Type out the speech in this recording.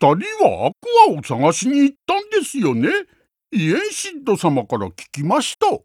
人はアクアを探しに行ったんですよね。イエンシッド様から聞きました。